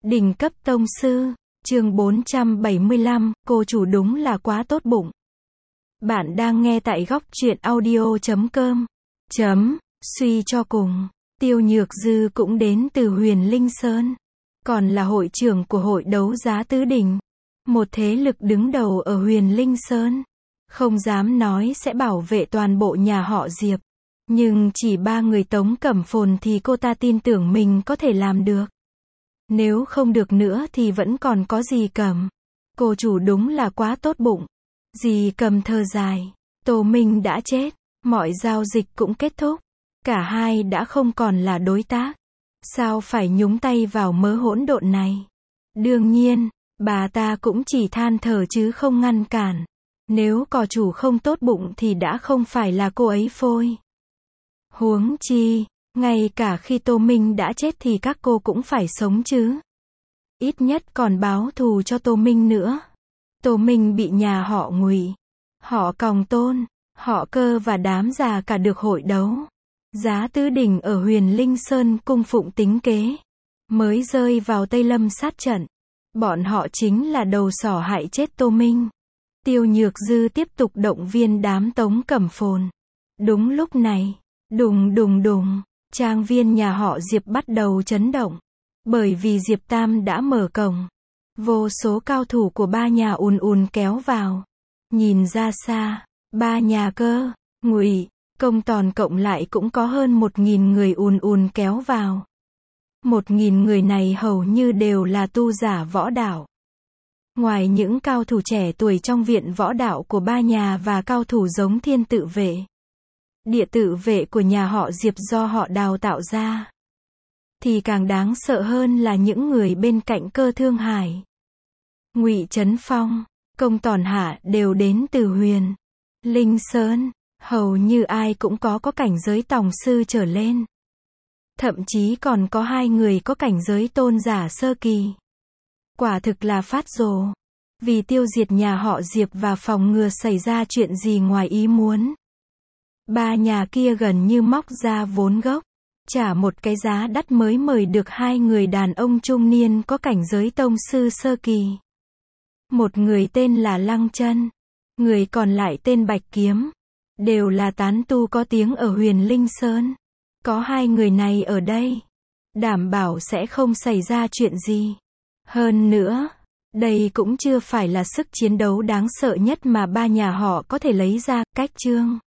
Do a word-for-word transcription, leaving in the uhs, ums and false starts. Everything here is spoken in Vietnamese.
Đỉnh cấp tông sư, chương bốn trăm bảy mươi lăm, cô chủ đúng là quá tốt bụng. Bạn đang nghe tại góc truyện audio chấm com. Chấm, suy cho cùng, Tiêu Nhược Dư cũng đến từ Huyền Linh Sơn. Còn là hội trưởng của hội đấu giá tứ đỉnh. Một thế lực đứng đầu ở Huyền Linh Sơn. Không dám nói sẽ bảo vệ toàn bộ nhà họ Diệp. Nhưng chỉ ba người Tống Cẩm Phồn thì cô ta tin tưởng mình có thể làm được. Nếu không được nữa thì vẫn còn có Dì Cẩm. Cô chủ đúng là quá tốt bụng. Dì Cẩm thở dài. Tô Minh đã chết. Mọi giao dịch cũng kết thúc. Cả hai đã không còn là đối tác. Sao phải nhúng tay vào mớ hỗn độn này? Đương nhiên, bà ta cũng chỉ than thở chứ không ngăn cản. Nếu cò chủ không tốt bụng thì đã không phải là cô ấy phôi. Huống chi, ngay cả khi Tô Minh đã chết thì các cô cũng phải sống chứ. Ít nhất còn báo thù cho Tô Minh nữa. Tô Minh bị nhà họ Ngụy, họ Còng Tôn, họ Cơ và đám già cả được hội đấu giá tứ đỉnh ở Huyền Linh Sơn cung phụng tính kế, mới rơi vào Tây Lâm sát trận. Bọn họ chính là đầu sỏ hại chết Tô Minh. Tiêu Nhược Dư tiếp tục động viên đám Tống Cẩm Phồn. Đúng lúc này, đùng đùng đùng, trang viên nhà họ Diệp bắt đầu chấn động. Bởi vì Diệp Tam đã mở cổng. Vô số cao thủ của ba nhà ùn ùn kéo vào. Nhìn ra xa, ba nhà Cơ, Ngụy, Công toàn cộng lại cũng có hơn một nghìn người ùn ùn kéo vào. Một nghìn người này hầu như đều là tu giả võ đạo. Ngoài những cao thủ trẻ tuổi trong viện võ đạo của ba nhà và cao thủ giống Thiên Tự Vệ, Địa Tự Vệ của nhà họ Diệp do họ đào tạo ra, thì càng đáng sợ hơn là những người bên cạnh Cơ Thương Hải, Ngụy Trấn Phong, Công Tòn Hạ đều đến từ Huyền Linh Sơn. Hầu như ai cũng có có cảnh giới tòng sư trở lên. Thậm chí còn có hai người có cảnh giới tôn giả sơ kỳ. Quả thực là phát rồ. Vì tiêu diệt nhà họ Diệp và phòng ngừa xảy ra chuyện gì ngoài ý muốn. Ba nhà kia gần như móc ra vốn gốc. Trả một cái giá đắt mới mời được hai người đàn ông trung niên có cảnh giới tông sư sơ kỳ. Một người tên là Lăng Chân. Người còn lại tên Bạch Kiếm. Đều là tán tu có tiếng ở Huyền Linh Sơn. Có hai người này ở đây, đảm bảo sẽ không xảy ra chuyện gì. Hơn nữa, đây cũng chưa phải là sức chiến đấu đáng sợ nhất mà ba nhà họ có thể lấy ra. Cách chương